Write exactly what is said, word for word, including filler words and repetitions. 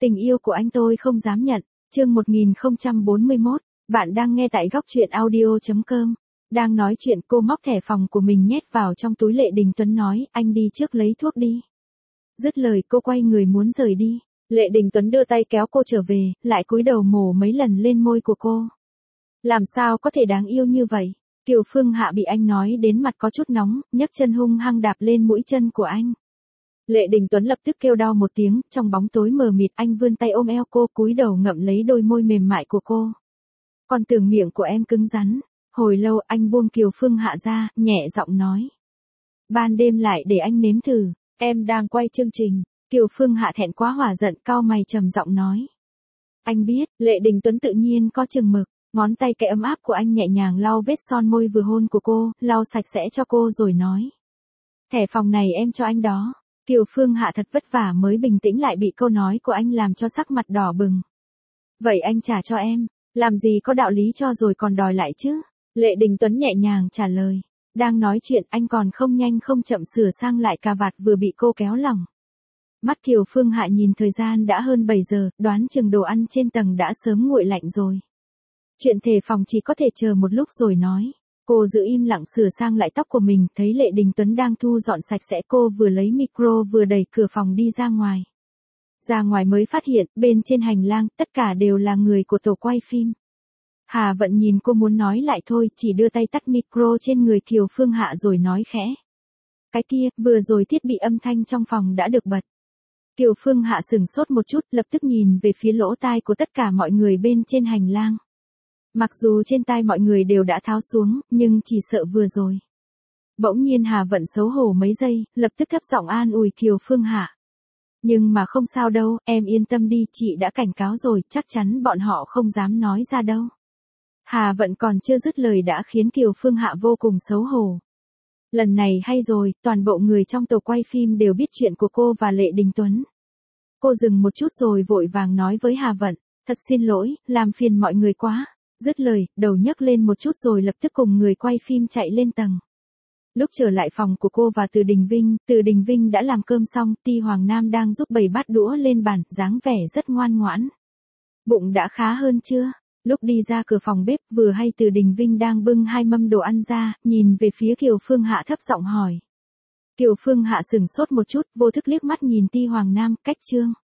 Tình yêu của anh tôi không dám nhận. Chương một nghìn không trăm bốn mươi mốt, bạn đang nghe tại góc truyện audio chấm com. Đang nói chuyện cô móc thẻ phòng của mình nhét vào trong túi. Lệ Đình Tuấn nói, anh đi trước lấy thuốc đi. Dứt lời cô quay người muốn rời đi. Lệ Đình Tuấn đưa tay kéo cô trở về, lại cúi đầu mổ mấy lần lên môi của cô. Làm sao có thể đáng yêu như vậy? Kiều Phương Hạ bị anh nói đến mặt có chút nóng, nhấc chân hung hăng đạp lên mũi chân của anh. Lệ Đình Tuấn lập tức kêu đau một tiếng, trong bóng tối mờ mịt anh vươn tay ôm eo cô, cúi đầu ngậm lấy đôi môi mềm mại của cô. Còn tưởng miệng của em cứng rắn. Hồi lâu anh buông Kiều Phương Hạ ra, nhẹ giọng nói. Ban đêm lại để anh nếm thử, em đang quay chương trình. Kiều Phương Hạ thẹn quá hỏa giận, cau mày trầm giọng nói. Anh biết. Lệ Đình Tuấn tự nhiên có chừng mực, ngón tay cái ấm áp của anh nhẹ nhàng lau vết son môi vừa hôn của cô, lau sạch sẽ cho cô rồi nói. Thẻ phòng này em cho anh đó. Kiều Phương Hạ thật vất vả mới bình tĩnh lại bị câu nói của anh làm cho sắc mặt đỏ bừng. Vậy anh trả cho em, làm gì có đạo lý cho rồi còn đòi lại chứ? Lệ Đình Tuấn nhẹ nhàng trả lời. Đang nói chuyện anh còn không nhanh không chậm sửa sang lại cà vạt vừa bị cô kéo lỏng. Mắt Kiều Phương Hạ nhìn thời gian đã hơn bảy giờ, đoán chừng đồ ăn trên tầng đã sớm nguội lạnh rồi. Chuyện thề phòng chỉ có thể chờ một lúc rồi nói. Cô giữ im lặng sửa sang lại tóc của mình, thấy Lệ Đình Tuấn đang thu dọn sạch sẽ, cô vừa lấy micro vừa đẩy cửa phòng đi ra ngoài. Ra ngoài mới phát hiện, bên trên hành lang, tất cả đều là người của tổ quay phim. Hà Vận nhìn cô muốn nói lại thôi, chỉ đưa tay tắt micro trên người Kiều Phương Hạ rồi nói khẽ. Cái kia, vừa rồi thiết bị âm thanh trong phòng đã được bật. Kiều Phương Hạ sửng sốt một chút, lập tức nhìn về phía lỗ tai của tất cả mọi người bên trên hành lang. Mặc dù trên tai mọi người đều đã tháo xuống, nhưng chỉ sợ vừa rồi. Bỗng nhiên Hà Vận xấu hổ mấy giây, lập tức thấp giọng an ủi Kiều Phương Hạ. Nhưng mà không sao đâu, em yên tâm đi, chị đã cảnh cáo rồi, chắc chắn bọn họ không dám nói ra đâu. Hà Vận còn chưa dứt lời đã khiến Kiều Phương Hạ vô cùng xấu hổ. Lần này hay rồi, toàn bộ người trong tổ quay phim đều biết chuyện của cô và Lệ Đình Tuấn. Cô dừng một chút rồi vội vàng nói với Hà Vận, thật xin lỗi, làm phiền mọi người quá. Dứt lời, đầu nhấc lên một chút rồi lập tức cùng người quay phim chạy lên tầng. Lúc trở lại phòng của cô và Từ Đình Vinh, Từ Đình Vinh đã làm cơm xong, Ti Hoàng Nam đang giúp bày bát đũa lên bàn, dáng vẻ rất ngoan ngoãn. Bụng đã khá hơn chưa? Lúc đi ra cửa phòng bếp, vừa hay Từ Đình Vinh đang bưng hai mâm đồ ăn ra, nhìn về phía Kiều Phương Hạ thấp giọng hỏi. Kiều Phương Hạ sửng sốt một chút, vô thức liếc mắt nhìn Ti Hoàng Nam, cách trương.